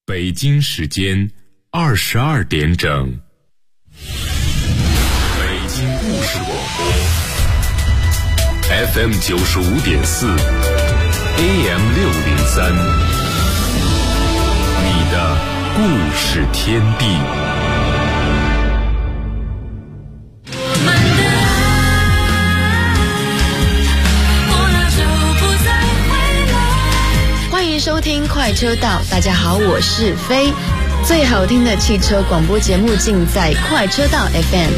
北京时间22点整。北京故事广播 FM 95.4 AM 603，你的故事天地。 欢迎收听快车道，大家好，我是飞。最好听的汽车广播节目尽在快车道 FM。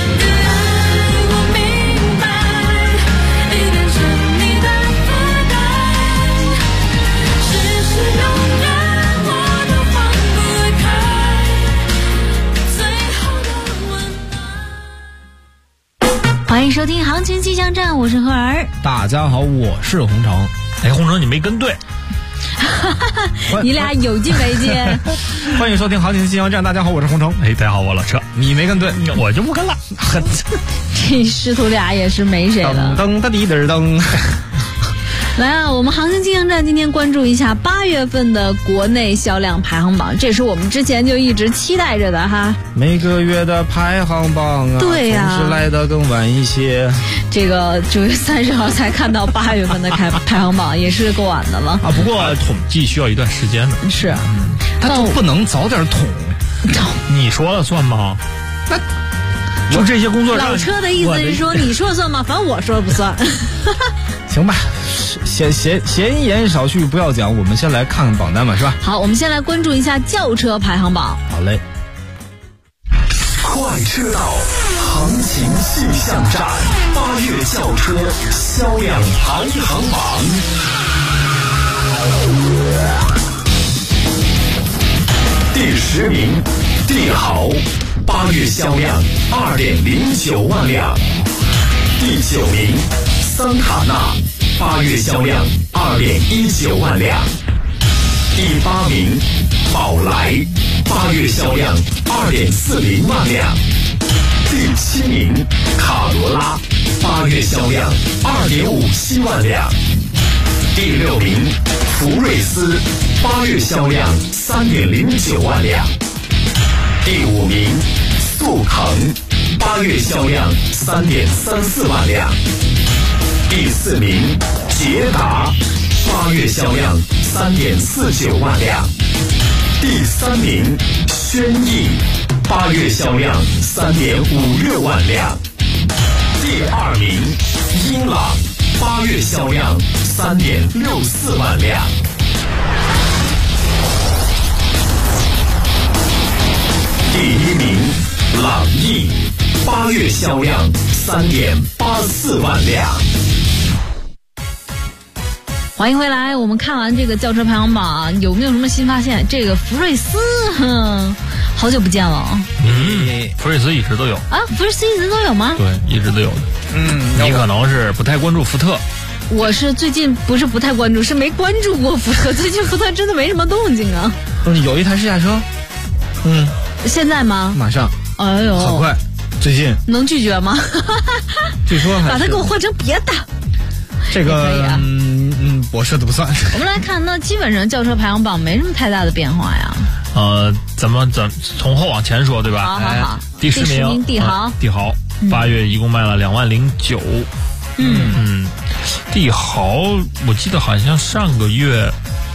欢迎收听行情气象站，我是何儿。 大家好，我是洪城。 哎，洪城你没跟对。 你俩有劲没劲？ 欢迎收听行情气象站，大家好，我是洪城。 哎，大家好，我老车。 你没跟对， 我就不跟了。 这师徒俩也是没谁了。 噔噔滴噔噔。 来啊，我们行情气象站今天关注一下8月份的国内销量排行榜，这是我们之前就一直期待着的哈。 每个月的排行榜啊， 对呀， 总是来得更晚一些。 这个9月30号才看到8月份的排行榜，也是够晚的了啊。不过统计需要一段时间的。 是， 他就不能早点统？ 你说了算吗？那就这些工作上， 老车的意思是说你说了算吗？反正我说了不算。 行吧，闲言少叙，不要讲，我们先来看看榜单吧，是吧？ 好，我们先来关注一下轿车排行榜。 好嘞。 快车道行情气象站，8月轿车销量排行榜。第10名，帝豪，8月销量2.09万辆。第9名，桑塔纳，8月销量2.19万辆。第8名，宝来，8月销量2.40万辆。第7名，卡罗拉，8月销量2.57万辆。第6名，福睿斯，8月销量3.09万辆。第5名，速腾，8月销量3.34万辆。第4名，捷达，8月销量3.49万辆。第3名，轩逸，8月销量3.56万辆。第2名，英朗，8月销量3.64万辆。第1名，朗逸，8月销量3.84万辆。 欢迎回来，我们看完这个轿车排行榜，有没有什么新发现？这个福睿斯，好久不见了。 福睿斯一直都有啊，福睿斯一直都有吗？ 对，一直都有的。你可能是不太关注福特。 我是最近不是不太关注，是没关注过福特。最近福特真的没什么动静啊。 有一台试驾车。 现在吗？ 马上。 哎呦， 很快。最近能拒绝吗？ 据说还把它给我换成别的。 这个我说的不算。 我们来看，那基本上轿车排行榜没什么太大的变化呀。 咱们从后往前说，对吧？ 好。 第10名， 帝豪 ，8月一共卖了2万09。帝豪，我记得好像上个月，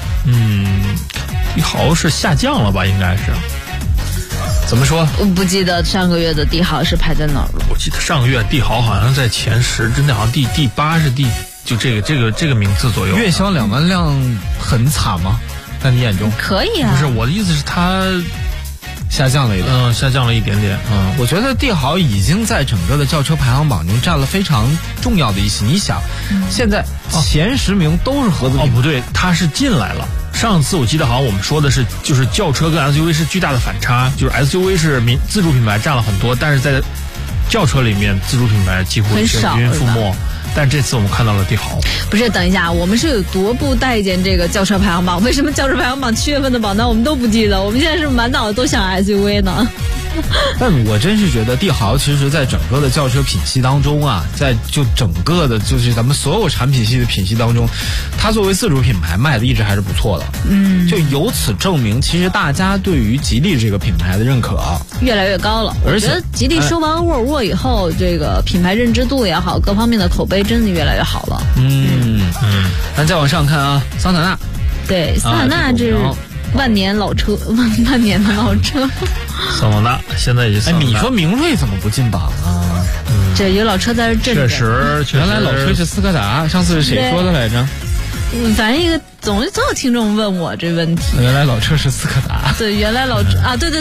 帝豪是下降了吧？应该是。怎么说？ 我不记得上个月的帝豪是排在哪儿了。 我记得上个月帝豪好像在前10，真的好像第8是就这个名次左右。 月销2万辆很惨吗？在你眼中？ 可以啊。 不是，我的意思是它下降了一点。 下降了一点点。 我觉得帝豪已经在整个的轿车排行榜中占了非常重要的一席。你想，现在前10名都是合资品牌。 不对，它是进来了。上次我记得好像我们说的是，就是轿车跟 SUV 是巨大的反差，就是 SUV 是自主品牌占了很多，但是在轿车里面自主品牌几乎是云覆没。但这次我们看到了帝豪。 不是，等一下，我们是有多不待见这个轿车排行榜？为什么轿车排行榜7月份的榜单我们都不记得？我们现在是满脑子都想 SUV 呢？ 但我真是觉得帝豪其实在整个的轿车品系当中啊，在就整个的就是咱们所有产品系的品系当中，它作为自主品牌卖的一直还是不错的。就由此证明，其实大家对于吉利这个品牌的认可越来越高了。 而且我觉得吉利收完沃尔沃以后，这个品牌认知度也好，各方面的口碑真的越来越好了。 那再往上看啊，桑塔纳。 对，桑塔纳这万年老车，万年的老车。 桑塔纳现在已经， 你说明锐怎么不进榜啊？ 这有老车在这镇着。 确实， 原来老车是斯柯达，上次是谁说的来着？ 反正一个总有听众问我这问题。 原来老车是斯柯达。 对，原来老车啊，对。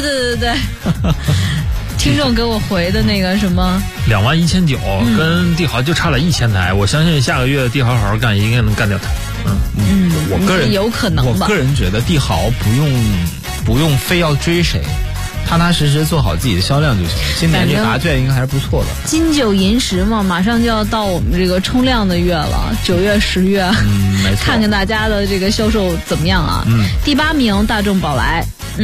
听众给我回的那个什么 21900，跟帝豪就差了1000台，我相信下个月帝豪好好干，应该能干掉它。 我个人有可能吧。 我个人觉得帝豪不用非要追谁，踏踏实实做好自己的销量就行了。今年这答卷应该还是不错的。 金九银十嘛，马上就要到我们这个冲量的月了，9月、10月， 没错。 看看大家的这个销售怎么样啊？第8名大众宝来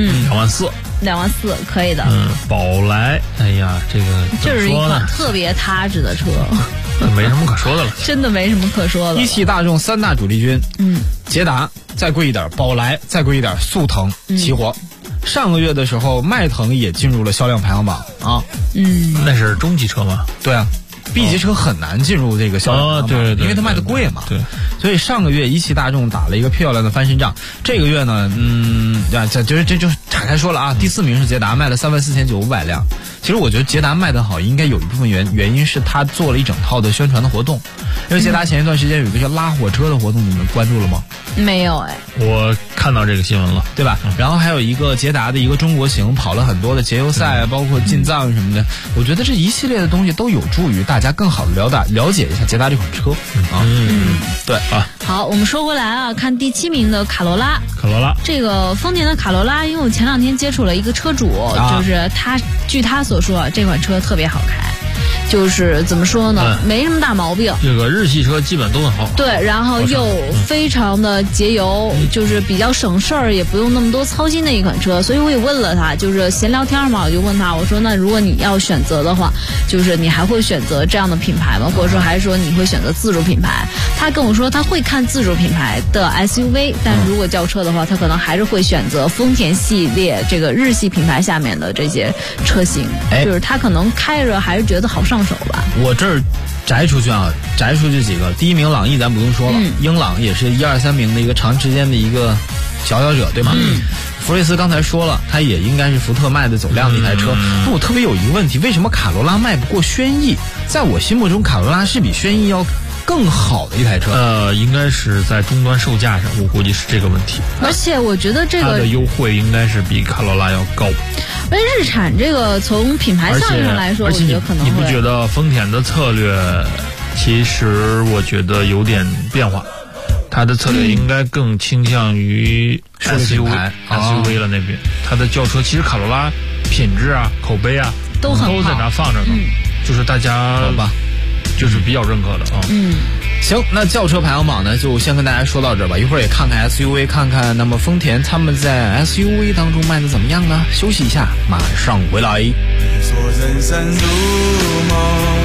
，24000可以的。 宝来，哎呀，这个这是一款特别踏实的车， 没什么可说的了， 真的没什么可说的。 一汽大众3大主力军，捷达再贵一点，宝来再贵一点，速腾、起火。上个月的时候，迈腾也进入了销量排行榜啊。 那是中级车吗？ 对啊。B 级车很难进入这个销量排行榜， 对， 因为它卖的贵嘛。 对， 所以上个月一汽大众打了一个漂亮的翻身仗。这个月呢，这就岔开说了啊。第4名是捷达，卖了34900辆。其实我觉得捷达卖得好，应该有一部分原因是他做了一整套的宣传的活动。因为捷达前一段时间有一个叫拉火车的活动，你们关注了吗？ 没有哎， 我看到这个新闻了， 对吧？然后还有一个捷达的一个中国行，跑了很多的节油赛，包括进藏什么的。我觉得这一系列的东西都有助于大家更好的了解一下捷达这款车对啊。 好，我们说回来啊，看第7名的卡罗拉。这个丰田的卡罗拉，因为我前2天接触了一个车主，就是据他所说啊，这款车特别好开。就是怎么说呢，没什么大毛病。 这个日系车基本都很好。 对，然后又非常的节油，就是比较省事儿，也不用那么多操心的一款车。所以我也问了他，就是闲聊天嘛，我就问他，我说那如果你要选择的话，就是你还会选择这样的品牌吗？或者说还是说你会选择自主品牌？他跟我说他会看自主品牌的 SUV， 但如果轿车的话，他可能还是会选择丰田系列这个日系品牌下面的这些车型。就是他可能开着还是觉得好上手吧。 我这儿摘出去几个。第1名朗逸咱不用说了，英朗也是1、2、3名的一个长时间的一个佼佼者，对吗？福睿斯刚才说了，它也应该是福特卖的走量的一台车。那我特别有一个问题，为什么卡罗拉卖不过轩逸？在我心目中，卡罗拉是比轩逸要更好的一台车。 应该是在终端售价上，我估计是这个问题。 而且我觉得这个它的优惠应该是比卡罗拉要高。 因为日产这个从品牌效应上来说，我觉得可能会。 你不觉得丰田的策略其实我觉得有点变化？它的策略应该更倾向于 SUV 了那边。它的轿车其实卡罗拉品质啊、口碑啊都在那放着呢，就是大家就是比较认可的啊。 行，那轿车排行榜呢，就先跟大家说到这儿吧。一会儿也看看 SUV， 看看那么丰田他们在 SUV 当中卖的怎么样呢？休息一下，马上回来。 你说人生如梦，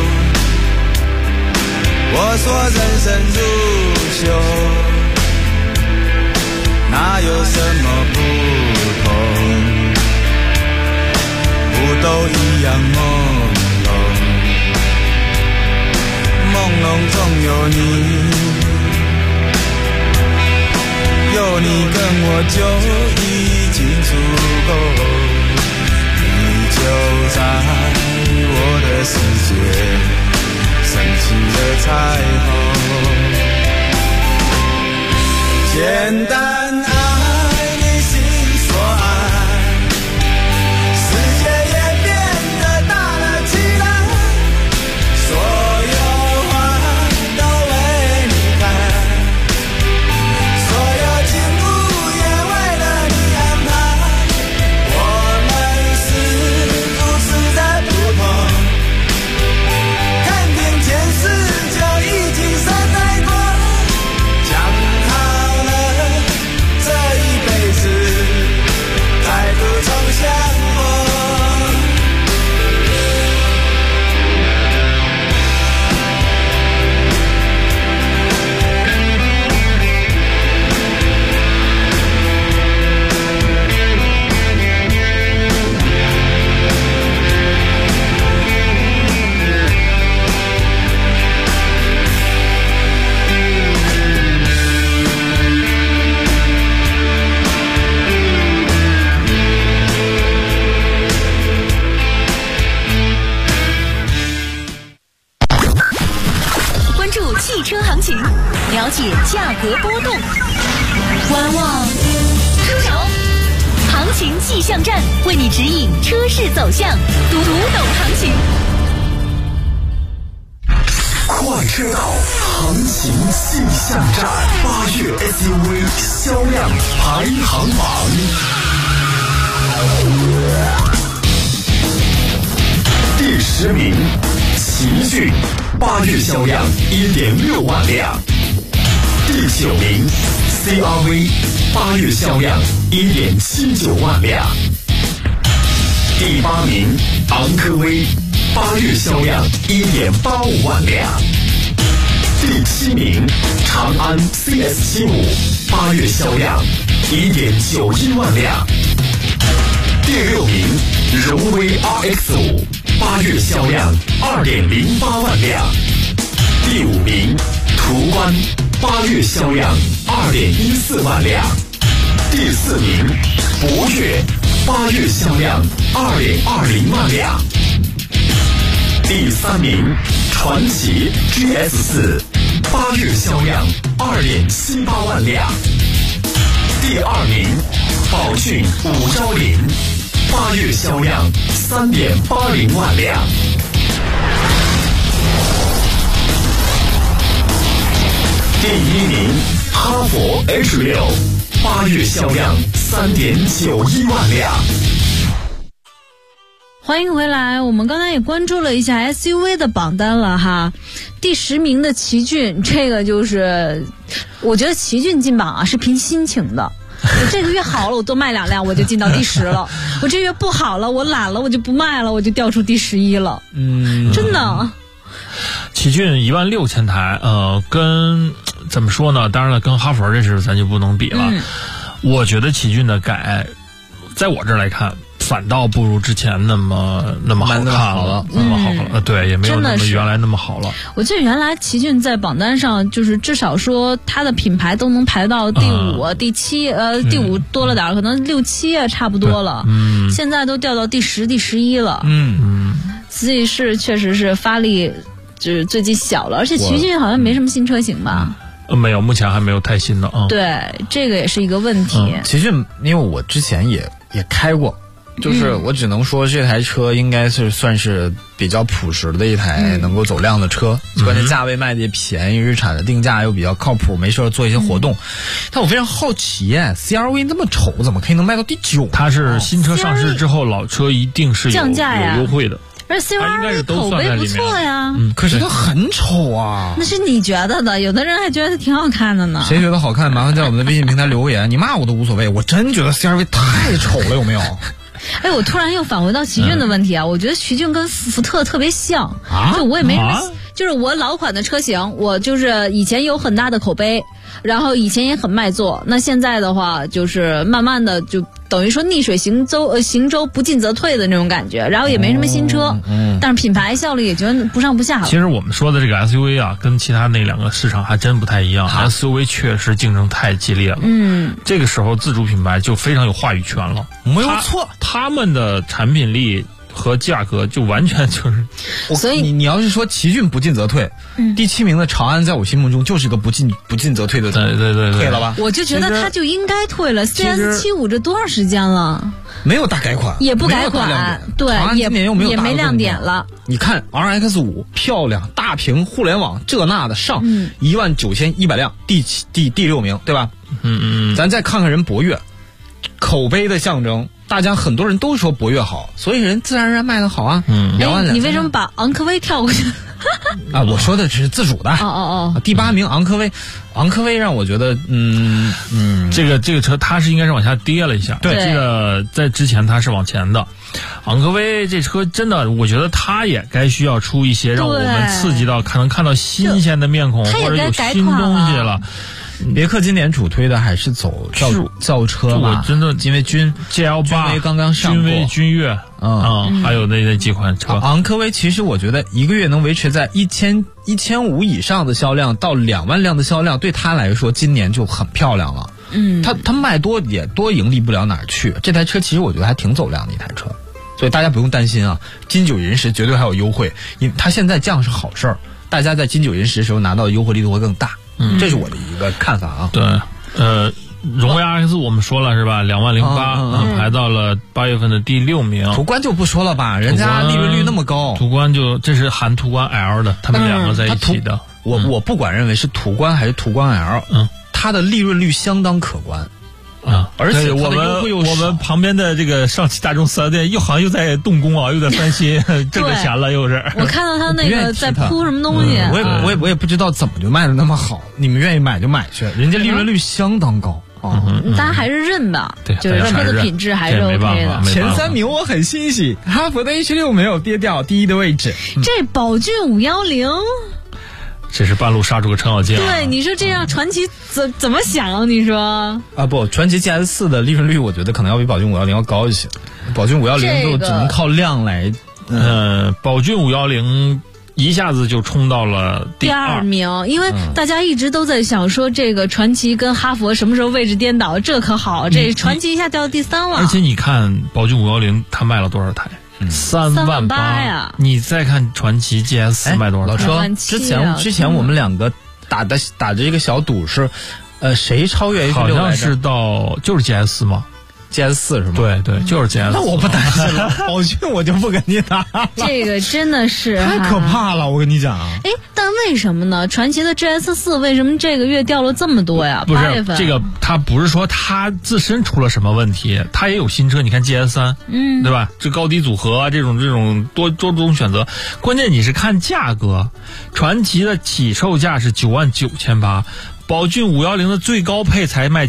我说人生如秀，哪有什么不同？不都一样朦胧？朦胧中有你，有你跟我就已经足够，你就在我的世界升起了彩虹，简单爱你心所爱，世界也变得大了起来，所有都为你开，所有景物也为了你安排，我们是如此的不同，看遍前世就已经深爱过，讲好了情，了解价格波动。观望，出手，行情气象站为你指引车市走向，读懂行情。 快车道行情气象站，8月 SUV 销量排行榜。第10名，奇骏，8月销量1.6万辆。第9名 ，CR-V， 8月销量1.79万辆。第8名，昂科威，8月销量1.85万辆。第7名，长安 CS75， 8月销量1.91万辆。第6名，荣威 RX5， 8月销量2.08万辆。第5名，途观，8月销量2.14万辆。第4名，博越，8月销量2.20万辆。第3名，传祺 GS4， 8月销量2.78万辆。第2名，宝骏5招领，8月销量3.80万辆。第1名，哈弗 H6， 8月销量3.91万辆。 欢迎回来，我们刚才也关注了一下 SUV 的榜单了哈。第10名的奇骏，这个就是我觉得奇骏进榜啊是凭心情的。我这个月好了，我多卖2辆，我就进到第10了。我这月不好了，我懒了，我就不卖了，我就掉出第11了。真的。 奇骏16000台，跟怎么说呢？当然了，跟哈弗这是咱就不能比了。我觉得奇骏的改，在我这儿来看，反倒不如之前那么好看了，那么好了。对，也没有那么原来那么好了。 我记得原来奇骏在榜单上，就是至少说它的品牌都能排到第5、第7，第5多了点，可能6、7差不多了。现在都掉到第10、第11了。所以确实是发力就是最近小了，而且奇骏好像没什么新车型吧？ 没有，目前还没有太新的啊。 对，这个也是一个问题。 奇骏，因为我之前也开过。就是我只能说这台车应该是算是比较朴实的一台能够走量的车，关键价位卖的也便宜，日产的定价又比较靠谱，没事做一些活动。但我非常好奇CR-V 那么丑，怎么可以能卖到第9？ 它是新车上市之后，老车一定是降价呀， 有优惠的。 而 CR-V 口碑不错呀， 可是它很丑啊。 那是你觉得的，有的人还觉得它挺好看的呢。 谁觉得好看？麻烦在我们的微信平台留言，你骂我都无所谓。我真觉得 CR-V 太丑了，有没有？ 哎，我突然又返回到奇骏的问题啊，我觉得奇骏跟福特特别像就我也没什么，就是我老款的车型，我就是以前有很大的口碑，然后以前也很卖座，那现在的话就是慢慢的就等于说逆水行舟不进则退的那种感觉，然后也没什么新车，但是品牌效力也觉得不上不下了。 其实我们说的这个 SUV 啊，跟其他那2个市场还真不太一样。SUV 确实竞争太激烈了，这个时候自主品牌就非常有话语权了， 没有错， 他们的产品力和价格就完全就是， 所以你要是说奇骏不进则退，第7名的长安在我心目中就是个不进则退的， 对， 退了吧？ 我就觉得他就应该退了。CS75这多长时间了？ 没有大改款， 也不改款，对， 也没亮点了。 你看 RX5 漂亮，大屏互联网这那的上，19100辆，第6名，对吧？咱再看看人博越，口碑的象征。大家很多人都说博越好，所以人自然而然卖得好啊。 你为什么把昂科威跳过去？ 我说的是自主的。第8名昂科威让我觉得， 这个车它是应该是往下跌了一下。 对， 这个在之前它是往前的。昂科威这车真的，我觉得它也该需要出一些让我们刺激到，能看到新鲜的面孔或者有新东西了。 别克今年主推的还是走轿车嘛， 我真的因为 GL8 刚刚上过，君威、君越，还有那几款车。 昂科威其实我觉得一个月能维持在1500以上的销量到2万辆的销量，对他来说今年就很漂亮了。他卖多也多盈利不了哪儿去。这台车其实我觉得还挺走量的一台车，所以大家不用担心啊，金九银十绝对还有优惠，因为它现在降是好事儿。 大家在金九银十的时候拿到的优惠力度会更大。这是我的一个看法啊。 对，荣威 RX 我们说了是吧，28008排到了8月份的第6名。 途观就不说了吧，人家利润率那么高。 途观这是含途观 L 的，他们两个在一起的。 我不管认为是途观还是途观 L，它的利润率相当可观。而且我们旁边的这个上汽大众4S店好像又在动工啊，又在翻新，挣着钱了又是。 我看到他那个在铺什么东西， 我也不知道怎么就卖的那么好，你们愿意买就买去，人家利润率相当高。 大家还是认吧， 对， 就是车的品质还是 OK 的。 前3名我很欣喜，哈弗的 H6 没有跌掉第一的位置。 这宝骏510。 这是半路杀出个程咬金。 对，你说这样传奇怎么想？你说不，传奇 GS4 的利润率我觉得可能要比宝骏510要高一些。宝骏510就只能靠量来。 宝骏510一下子就冲到了第2 名，因为大家一直都在想说这个传奇跟哈佛什么时候位置颠倒，这可好，这传奇一下掉到第3了。 而且你看宝骏510它卖了多少台？3万8 呀！ 你再看传奇 GS4 卖多少？ 老车，之前我们两个打着一个小赌是，谁超越 H6 好像是就是 GS4 吗 ？GS4 是吗？ 对，就是 GS4。 那我不担心了，宝骏我就不跟你打。 这个真的是太可怕了，我跟你讲。 但为什么呢？传奇的 GS4 为什么这个月掉了这么多呀？ 不 8月份这个，它不是说它自身出了什么问题，它也有新车。你看 GS3，对吧？这高低组合啊，这种多种选择。关键你是看价格，传奇的起售价是99800。宝骏510的最高配才卖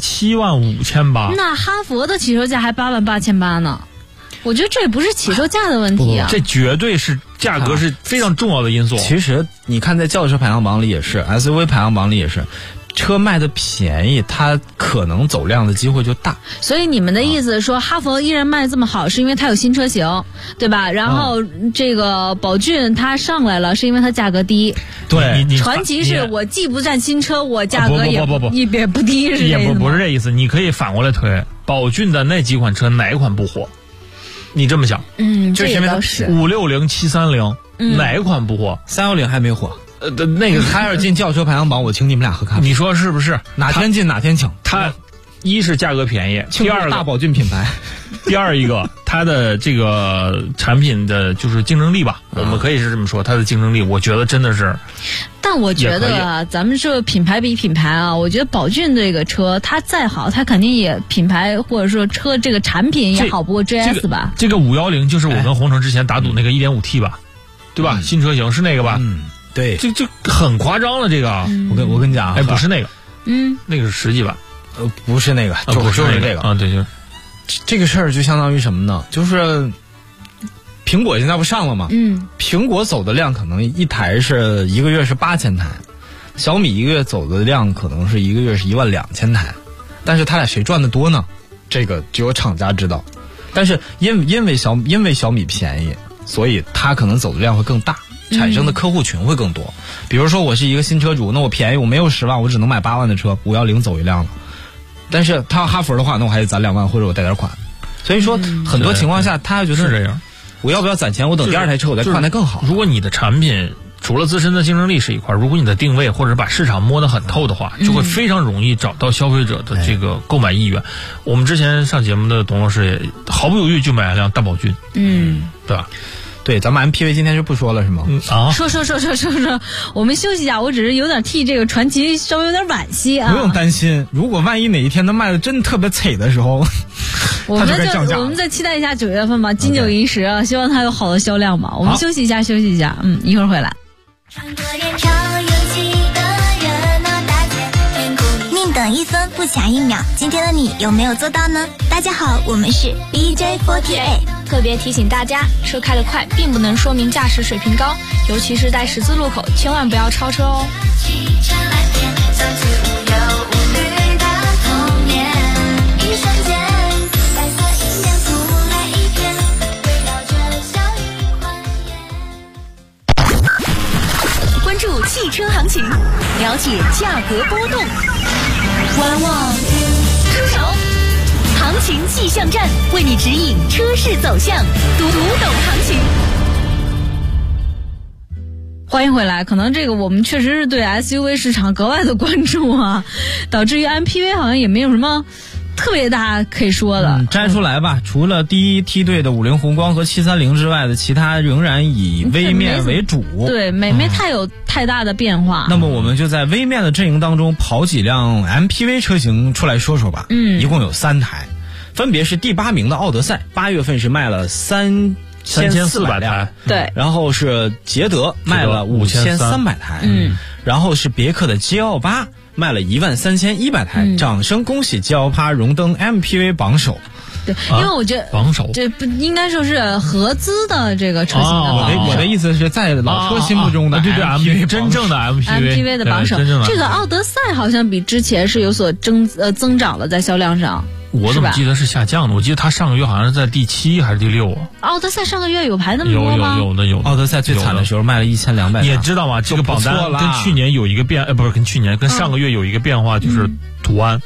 75800， 那哈佛的起售价还88800呢。我觉得这不是起售价的问题啊， 这绝对是价格是非常重要的因素。 其实你看，在轿车排行榜里也是 ，SUV 排行榜里也是，车卖的便宜，它可能走量的机会就大。 所以你们的意思说，哈佛依然卖这么好，是因为它有新车型，对吧？然后这个宝骏它上来了，是因为它价格低。 对， 传奇是我既不占新车，我价格也不低，是也不是这意思。你可以反过来推，宝骏的那几款车哪一款不火？你这么想， 这也倒是 560、730，哪一款不火 ？310还没火。那个他要是进轿车排行榜，我请你们俩喝咖啡。 你说是不是？ 哪天进哪天请。 他一是价格便宜，第二个大宝骏品牌， 第二一个它的这个产品的就是竞争力吧，我们可以是这么说，它的竞争力，我觉得真的是。 但我觉得咱们说品牌比品牌啊，我觉得宝骏这个车它再好，它肯定也品牌或者说车这个产品也好不过 GS 吧。 这个510就是我跟红城之前打赌那个 1.5T 吧，对吧？新车型是那个吧？ 对， 这很夸张了，这个。 我跟你讲， 不是那个，那个是10几万， 不是那个，就是这个啊，对，就是这个事儿就相当于什么呢？就是苹果现在不上了吗？苹果走的量可能一台是一个月是8000台，小米一个月走的量可能是一个月是12000台，但是他俩谁赚的多呢？这个只有厂家知道。但是因为小米便宜，所以它可能走的量会更大。产生的客户群会更多。比如说我是一个新车主，那我便宜，我没有10万，我只能买8万的车，510走一辆了。但是他要哈佛的话，那我还得攒2万，或者我贷点款。所以说很多情况下，他觉得是这样， 我要不要攒钱？我等第2台车，我再换台更好。 如果你的产品除了自身的竞争力是一块，如果你的定位或者把市场摸得很透的话，就会非常容易找到消费者的这个购买意愿。我们之前上节目的董老师也毫不犹豫就买了辆大宝骏，对吧？ 对，咱们 MPV 今天就不说了是吗？ 说，我们休息一下。我只是有点替这个传奇稍微有点惋惜啊。 不用担心，如果万一哪一天它卖的真特别惨的时候， 我们再期待一下9月份吧，金九银十啊，希望它有好的销量吧。我们休息一下，一会儿回来。 宁等1分不卡1秒，今天的你有没有做到呢？大家好，我们是 BJ48。 特别提醒大家，车开得快并不能说明驾驶水平高，尤其是在十字路口，千万不要超车哦。 关注汽车行情，了解价格波动，观望出手。行情气象站为你指引车市走向，读懂行情。 欢迎回来。可能这个我们确实是对 SUV 市场格外的关注啊，导致于 MPV 好像也没有什么特别大可以说的。 摘出来吧，除了第一梯队的50宏光和730之外的其他仍然以微面为主。 对，没太有太大的变化。 那么我们就在微面的阵营当中跑几辆 MPV 车型出来说说吧。一共有3台，分别是第8名的奥德赛，8月份是卖了3400辆， 对， 然后是捷德卖了5300台，然后是别克的 G28卖了13100台，掌声恭喜 G28荣登 MPV 榜首。 对，因为我觉得榜首这不应该说是合资的这个车型的榜首。 我的意思是在老车心目中的对 MPV 真正的 MPV 的榜首。这个奥德赛好像比之前是有所增长了，在销量上。 我怎么记得是下降的？我记得它上个月好像是在第7还是第6啊？ 奥德赛上个月有排那么多吗？ 有。 奥德赛最惨的时候卖了1200辆。 你也知道吗？这个榜单跟去年有一个跟上个月有一个变化，就是途安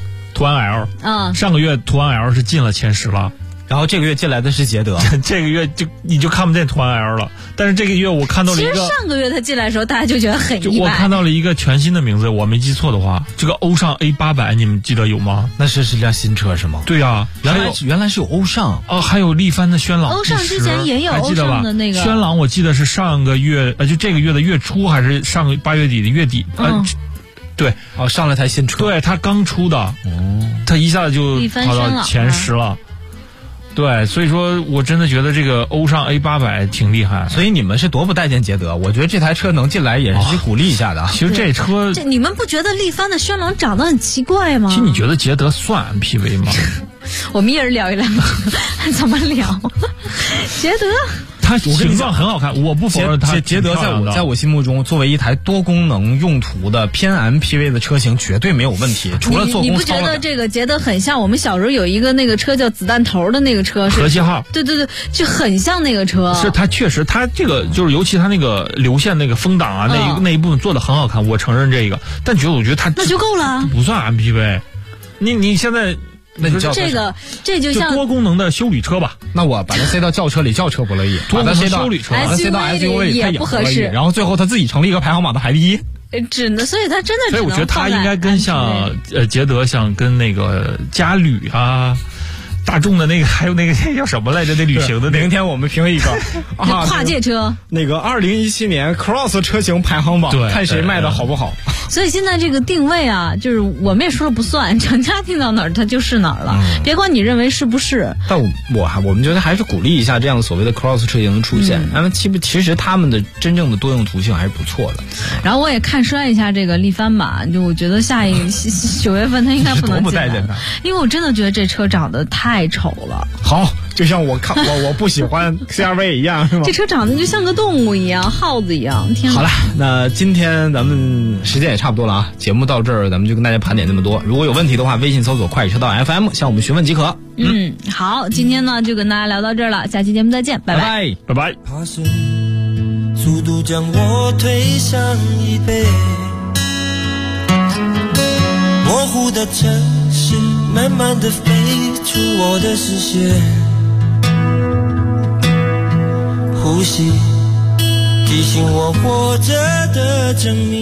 L。上个月途安 L 是进了前10了。 然后这个月进来的是捷德， 这个月你就看不见途安 L 了。但是这个月我看到了一个， 其实上个月他进来的时候，大家就觉得很意外。 我看到了一个全新的名字，我没记错的话，这个欧尚 A800，你们记得有吗？ 那是辆新车是吗？ 对啊， 原来是有欧尚哦，还有力帆的轩朗。 欧尚之前也有欧尚的那个轩朗，我记得是上个月就这个月的月初还是上个8月底的月底对， 上了台新车， 对，他刚出的，他一下子就跑到前10了。对，所以说我真的觉得这个欧尚 A800挺厉害。 所以你们是多不待见捷德，我觉得这台车能进来也是鼓励一下的。 其实这车， 你们不觉得力帆的轩朗长得很奇怪吗？ 其实你觉得捷德算 MPV 吗？ 我们一人聊一聊，怎么聊？捷德。 它形状很好看，我不否认它。 捷德在我心目中，作为一台多功能用途的偏 MPV 的车型，绝对没有问题。除了做工你不觉得这个捷德很像我们小时候有一个那个车叫子弹头的那个车？ 和谐号。 对，就很像那个车。 是它确实，它这个就是尤其它那个流线那个风挡啊，那一部分做的很好看，我承认这个。但我觉得它那就够了， 不算 MPV。你现在。 那你叫这就像多功能的休旅车吧？ 那我把它塞到轿车里，轿车不乐意； 多功能休旅车， 把它塞到 SUV 里，它也不合适。 然后最后他自己成立一个排行榜的排第1。 所以他真的。 所以我觉得他应该跟像捷德，像跟那个嘉旅啊。大众的那个还有那个叫什么来着？那旅行的明天我们评一个跨界车， 那个2017年 Cross 车型排行榜，看谁卖的好不好。 所以现在这个定位啊，就是我们也说了不算，厂家定到哪儿它就是哪儿了，别管你认为是不是。 但我们觉得还是鼓励一下这样所谓的 Cross 车型的出现，因为其实他们的真正的多用途性还是不错的。 然后我也看衰一下这个力帆吧，就我觉得下一9月份它应该不能进来，因为我真的觉得这车长得太丑了。 好，就像我不喜欢 CR-V 一样，是吗？ 这车长得就像个动物一样，耗子一样。天哪！ 好了，那今天咱们时间也差不多了啊，节目到这儿咱们就跟大家盘点那么多。如果有问题的话，微信搜索快车道 FM 向我们询问即可。 好，今天呢就跟大家聊到这儿了，下期节目再见，拜拜。 拜拜。 爬升，速度将我推向椅背，模糊的城市慢慢的飞出我的视线，呼吸提醒我活着的证明，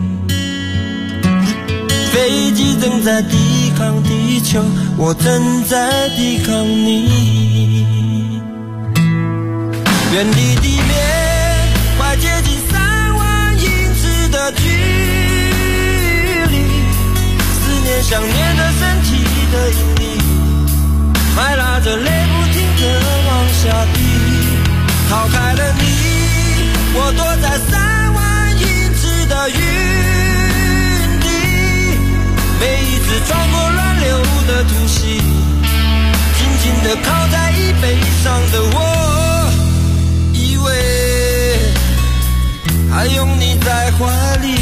飞机正在抵抗地球，我正在抵抗你，远离地面快接近3万英尺的距离，思念想念的身体的引力，快拉着泪不停地往下滴，逃开了你，我躲在3万英尺的云底，每一次穿过乱流的突袭，紧紧地靠在椅背上的我，以为还拥你在怀里，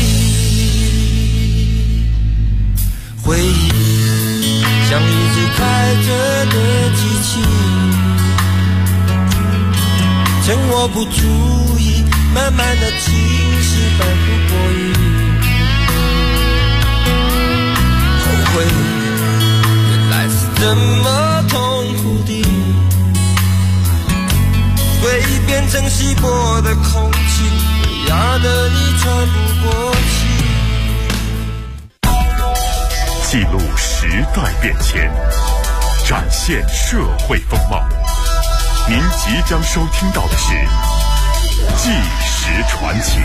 回忆像一只开着的机器，趁我不注意慢慢的清晰，反复过瘾，后悔原来是这么痛苦的，会变成稀薄的空气， 压得你喘不过气。 记录时代变迁，展现社会风貌。您即将收听到的是《纪实传奇》。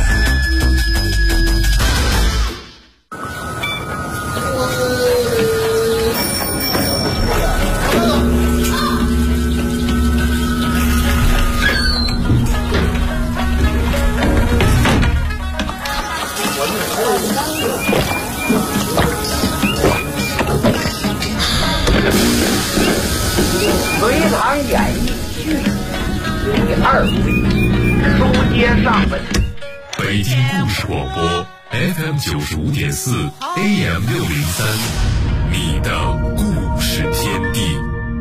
隋唐演义续第2回，书接上文。 北京故事广播 FM 95.4 AM 603，你的故事天地。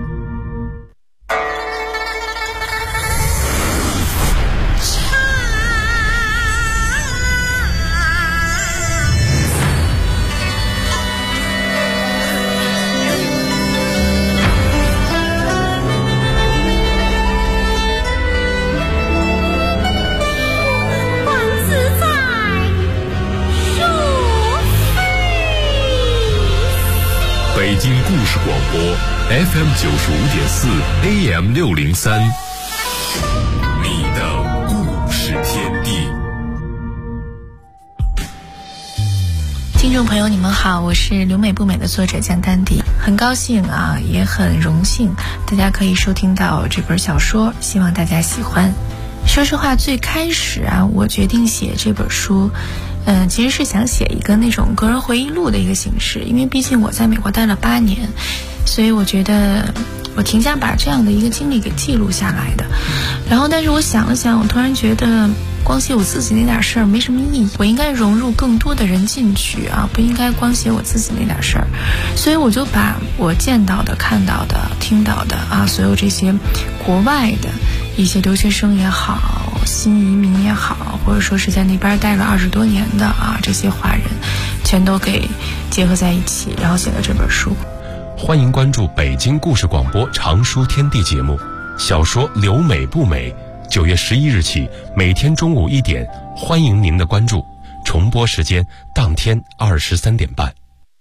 北京故事广播 FM 95.4 AM 603，你的故事天地。 听众朋友你们好，我是留美不美的作者江丹迪，很高兴啊，也很荣幸大家可以收听到这本小说，希望大家喜欢。说实话，最开始啊，我决定写这本书其实是想写一个那种个人回忆录的一个形式，因为毕竟我在美国待了8年，所以我觉得我挺想把这样的一个经历给记录下来的。然后但是我想了想，我突然觉得光写我自己那点事儿没什么意义，我应该融入更多的人进去啊，不应该光写我自己那点事儿。所以我就把我见到的、看到的、听到的啊，所有这些国外的一些留学生也好，新移民也好，或者说是在那边待了20多年的啊，这些华人全都给结合在一起，然后写了这本书。 欢迎关注北京故事广播长书天地节目，小说留美不美，9月11日起每天中午1点，欢迎您的关注，重播时间当天23点半。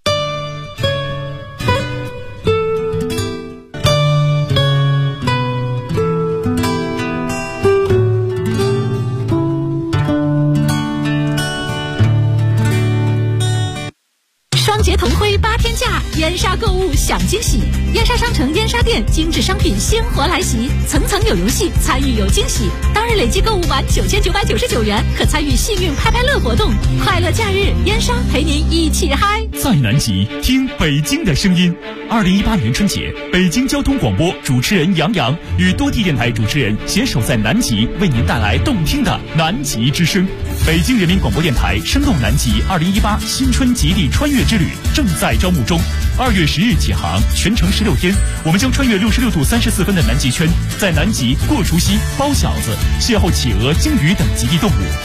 双节同辉8天假，燕莎购物享惊喜。燕莎商城燕莎店精致商品鲜活来袭，层层有游戏，参与有惊喜。当日累计购物满9999元，可参与幸运拍拍乐活动。快乐假日，燕莎陪您一起嗨。 在南极听北京的声音。2018年春节，北京交通广播主持人杨洋与多地电台主持人携手在南极，为您带来动听的南极之声。北京人民广播电台声动南极2018新春极地穿越之旅正在招募中，2月10日起航，全程16天，我们将穿越66度34分的南极圈，在南极过除夕、包饺子，邂逅企鹅、鲸鱼等极地动物。